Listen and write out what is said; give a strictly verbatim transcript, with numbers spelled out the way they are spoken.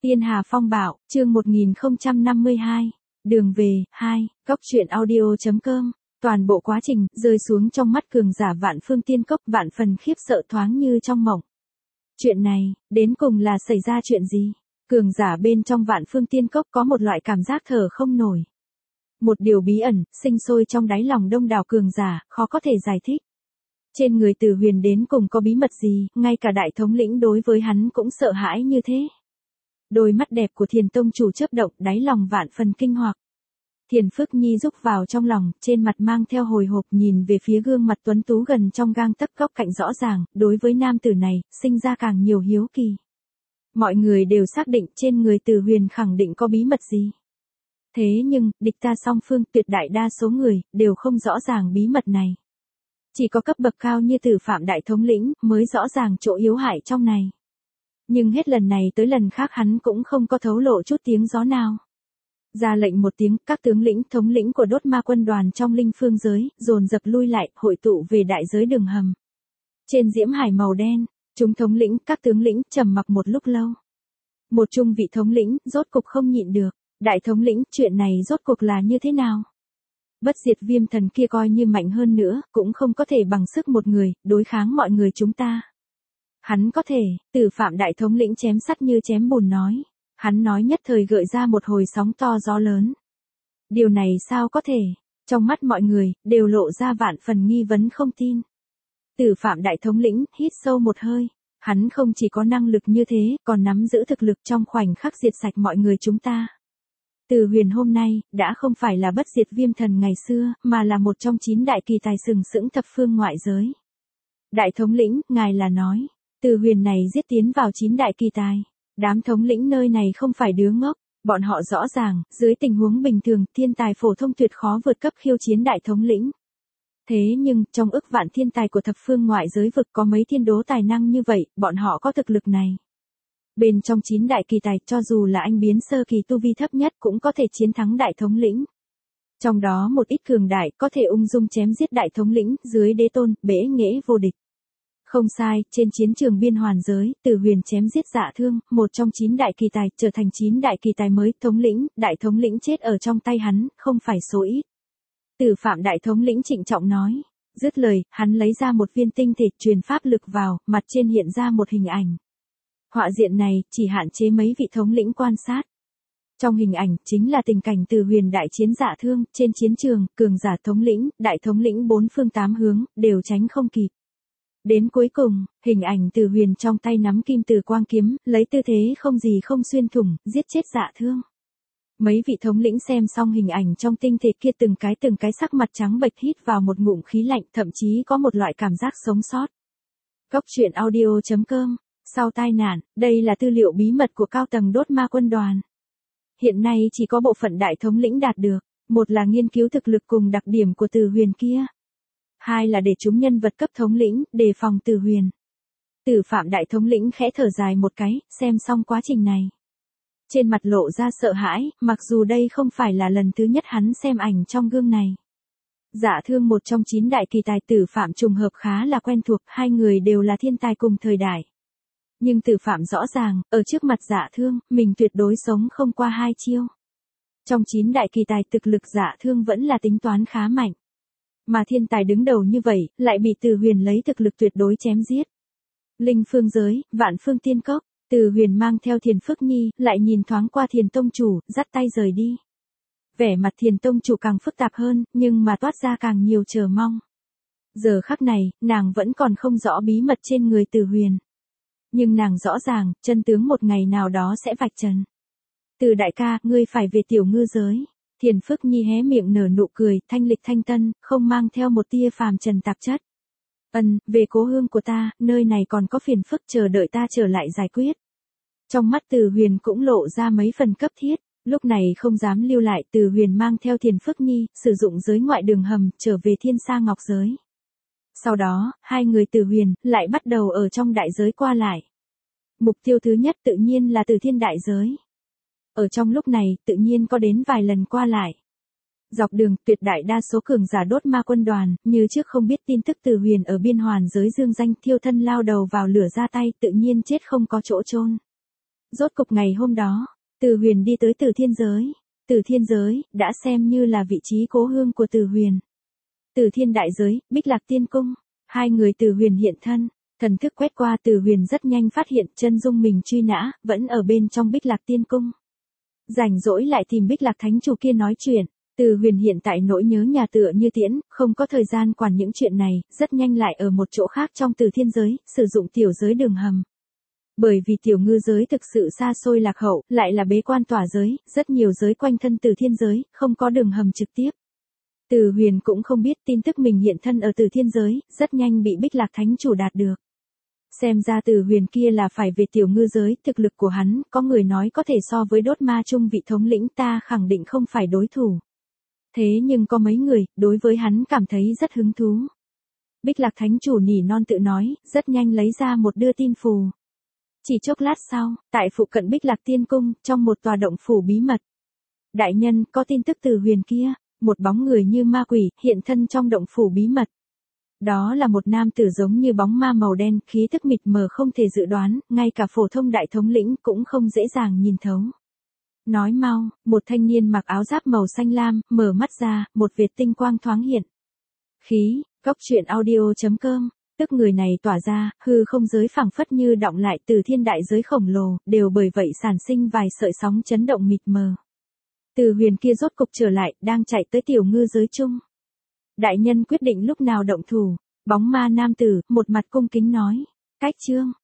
Tiên Hà Phong Bạo, chương một nghìn không trăm năm mươi hai. Đường về, hai, cốc truyện audio chấm com. Toàn bộ quá trình, rơi xuống trong mắt cường giả Vạn Phương Tiên Cốc, vạn phần khiếp sợ thoáng như trong mộng. Chuyện này, đến cùng là xảy ra chuyện gì? Cường giả bên trong Vạn Phương Tiên Cốc có một loại cảm giác thở không nổi. Một điều bí ẩn, sinh sôi trong đáy lòng đông đảo cường giả, khó có thể giải thích. Trên người Từ Huyền đến cùng có bí mật gì, ngay cả đại thống lĩnh đối với hắn cũng sợ hãi như thế. Đôi mắt đẹp của Thiền Tông chủ chớp động, đáy lòng vạn phần kinh hoặc. Thiền Phước Nhi rúc vào trong lòng, trên mặt mang theo hồi hộp nhìn về phía gương mặt tuấn tú gần trong gang tấc góc cạnh rõ ràng, đối với nam tử này, sinh ra càng nhiều hiếu kỳ. Mọi người đều xác định trên người Từ Huyền khẳng định có bí mật gì. Thế nhưng, địch ta song phương, tuyệt đại đa số người, đều không rõ ràng bí mật này. Chỉ có cấp bậc cao như Tử Phạm đại thống lĩnh, mới rõ ràng chỗ yếu hại trong này. Nhưng hết lần này tới lần khác hắn cũng không có thấu lộ chút tiếng gió nào. Ra lệnh một tiếng, các tướng lĩnh thống lĩnh của đốt ma quân đoàn trong linh phương giới, dồn dập lui lại, hội tụ về đại giới đường hầm. Trên diễm hải màu đen, chúng thống lĩnh, các tướng lĩnh, trầm mặc một lúc lâu. Một trung vị thống lĩnh, rốt cục không nhịn được. Đại thống lĩnh, chuyện này rốt cuộc là như thế nào? Bất diệt viêm thần kia coi như mạnh hơn nữa, cũng không có thể bằng sức một người, đối kháng mọi người chúng ta. Hắn có thể, Tử Phạm đại thống lĩnh chém sắt như chém bùn nói. Hắn nói nhất thời gợi ra một hồi sóng to gió lớn. Điều này sao có thể? Trong mắt mọi người, đều lộ ra vạn phần nghi vấn không tin. Tử Phạm đại thống lĩnh, hít sâu một hơi. Hắn không chỉ có năng lực như thế, còn nắm giữ thực lực trong khoảnh khắc diệt sạch mọi người chúng ta. Từ Huyền hôm nay, đã không phải là bất diệt viêm thần ngày xưa, mà là một trong chín đại kỳ tài sừng sững thập phương ngoại giới. Đại thống lĩnh, ngài là nói, Từ Huyền này giết tiến vào chín đại kỳ tài. Đám thống lĩnh nơi này không phải đứa ngốc, bọn họ rõ ràng, dưới tình huống bình thường, thiên tài phổ thông tuyệt khó vượt cấp khiêu chiến đại thống lĩnh. Thế nhưng, trong ức vạn thiên tài của thập phương ngoại giới vực có mấy thiên đố tài năng như vậy, bọn họ có thực lực này. Bên trong chín đại kỳ tài, cho dù là anh biến sơ kỳ tu vi thấp nhất cũng có thể chiến thắng đại thống lĩnh. Trong đó một ít cường đại có thể ung dung chém giết đại thống lĩnh, dưới đế tôn, bể nghệ vô địch. Không sai, trên chiến trường biên hoàn giới, Từ Huyền chém giết Dạ Thương, một trong chín đại kỳ tài, trở thành chín đại kỳ tài mới, thống lĩnh, đại thống lĩnh chết ở trong tay hắn, không phải số ít. Tử Phạm đại thống lĩnh trịnh trọng nói. Dứt lời, hắn lấy ra một viên tinh thể, truyền pháp lực vào, mặt trên hiện ra một hình ảnh. Họa diện này, chỉ hạn chế mấy vị thống lĩnh quan sát. Trong hình ảnh, chính là tình cảnh Từ Huyền đại chiến Dạ Thương, trên chiến trường, cường giả thống lĩnh, đại thống lĩnh bốn phương tám hướng, đều tránh không kịp. Đến cuối cùng, hình ảnh Từ Huyền trong tay nắm kim từ quang kiếm, lấy tư thế không gì không xuyên thủng, giết chết Dạ Thương. Mấy vị thống lĩnh xem xong hình ảnh trong tinh thể kia từng cái từng cái sắc mặt trắng bệch hít vào một ngụm khí lạnh, thậm chí có một loại cảm giác sống sót. Cốc truyện audio chấm com. Sau tai nạn, đây là tư liệu bí mật của cao tầng đốt ma quân đoàn. Hiện nay chỉ có bộ phận đại thống lĩnh đạt được, một là nghiên cứu thực lực cùng đặc điểm của Từ Huyền kia. Hai là để chúng nhân vật cấp thống lĩnh, đề phòng Từ Huyền. Tử Phạm đại thống lĩnh khẽ thở dài một cái, xem xong quá trình này. Trên mặt lộ ra sợ hãi, mặc dù đây không phải là lần thứ nhất hắn xem ảnh trong gương này. Dạ Thương một trong chín đại kỳ tài, Tử Phạm trùng hợp khá là quen thuộc, hai người đều là thiên tài cùng thời đại. Nhưng Tử Phạm rõ ràng, ở trước mặt Dạ Thương, mình tuyệt đối sống không qua hai chiêu. Trong chín đại kỳ tài, thực lực Dạ Thương vẫn là tính toán khá mạnh. Mà thiên tài đứng đầu như vậy, lại bị Từ Huyền lấy thực lực tuyệt đối chém giết. Linh phương giới, Vạn Phương Tiên Cốc, Từ Huyền mang theo Thiền Phước Nhi, lại nhìn thoáng qua Thiền Tông chủ, dắt tay rời đi. Vẻ mặt Thiền Tông chủ càng phức tạp hơn, nhưng mà toát ra càng nhiều chờ mong. Giờ khắc này, nàng vẫn còn không rõ bí mật trên người Từ Huyền. Nhưng nàng rõ ràng, chân tướng một ngày nào đó sẽ vạch trần. Từ đại ca, ngươi phải về tiểu ngư giới. Thiền Phước Nhi hé miệng nở nụ cười, thanh lịch thanh tân, không mang theo một tia phàm trần tạp chất. Ân, về cố hương của ta, nơi này còn có phiền phức chờ đợi ta trở lại giải quyết. Trong mắt Từ Huyền cũng lộ ra mấy phần cấp thiết, lúc này không dám lưu lại, Từ Huyền mang theo Thiền Phước Nhi, sử dụng giới ngoại đường hầm, trở về Thiên Sa Ngọc giới. Sau đó, hai người Từ Huyền, lại bắt đầu ở trong đại giới qua lại. Mục tiêu thứ nhất tự nhiên là Từ Thiên đại giới. Ở trong lúc này, tự nhiên có đến vài lần qua lại. Dọc đường, tuyệt đại đa số cường giả đốt ma quân đoàn, như trước không biết tin tức Từ Huyền ở biên hoàn giới dương danh, thiêu thân lao đầu vào lửa ra tay, tự nhiên chết không có chỗ chôn. Rốt cục ngày hôm đó, Từ Huyền đi tới Từ Thiên Giới. Từ Thiên Giới, đã xem như là vị trí cố hương của Từ Huyền. Từ Thiên Đại Giới, Bích Lạc Tiên Cung, hai người Từ Huyền hiện thân, thần thức quét qua Từ Huyền rất nhanh phát hiện chân dung mình truy nã, vẫn ở bên trong Bích Lạc Tiên Cung. Rảnh rỗi lại tìm Bích Lạc Thánh Chủ kia nói chuyện, Từ Huyền hiện tại nỗi nhớ nhà tựa như tiễn, không có thời gian quản những chuyện này, rất nhanh lại ở một chỗ khác trong Từ Thiên Giới, sử dụng tiểu giới đường hầm. Bởi vì tiểu ngư giới thực sự xa xôi lạc hậu, lại là bế quan tỏa giới, rất nhiều giới quanh thân Từ Thiên Giới, không có đường hầm trực tiếp. Từ Huyền cũng không biết tin tức mình hiện thân ở Từ Thiên Giới, rất nhanh bị Bích Lạc Thánh Chủ đạt được. Xem ra Từ Huyền kia là phải về tiểu ngư giới, thực lực của hắn, có người nói có thể so với đốt ma trung vị thống lĩnh, ta khẳng định không phải đối thủ. Thế nhưng có mấy người, đối với hắn cảm thấy rất hứng thú. Bích Lạc Thánh Chủ nỉ non tự nói, rất nhanh lấy ra một đưa tin phù. Chỉ chốc lát sau, tại phụ cận Bích Lạc Tiên Cung, trong một tòa động phủ bí mật. Đại nhân, có tin tức Từ Huyền kia, một bóng người như ma quỷ, hiện thân trong động phủ bí mật. Đó là một nam tử giống như bóng ma màu đen, khí tức mịt mờ không thể dự đoán, ngay cả phổ thông đại thống lĩnh cũng không dễ dàng nhìn thấu. Nói mau, một thanh niên mặc áo giáp màu xanh lam, mở mắt ra, một vệt tinh quang thoáng hiện. Khí, góc truyện audio chấm com, tức người này tỏa ra, hư không giới phảng phất như đọng lại Từ Thiên Đại Giới khổng lồ, đều bởi vậy sản sinh vài sợi sóng chấn động mịt mờ. Từ Huyền kia rốt cục trở lại, đang chạy tới tiểu ngư giới chung. Đại nhân quyết định lúc nào động thủ, bóng ma nam tử, một mặt cung kính nói. Cách chương,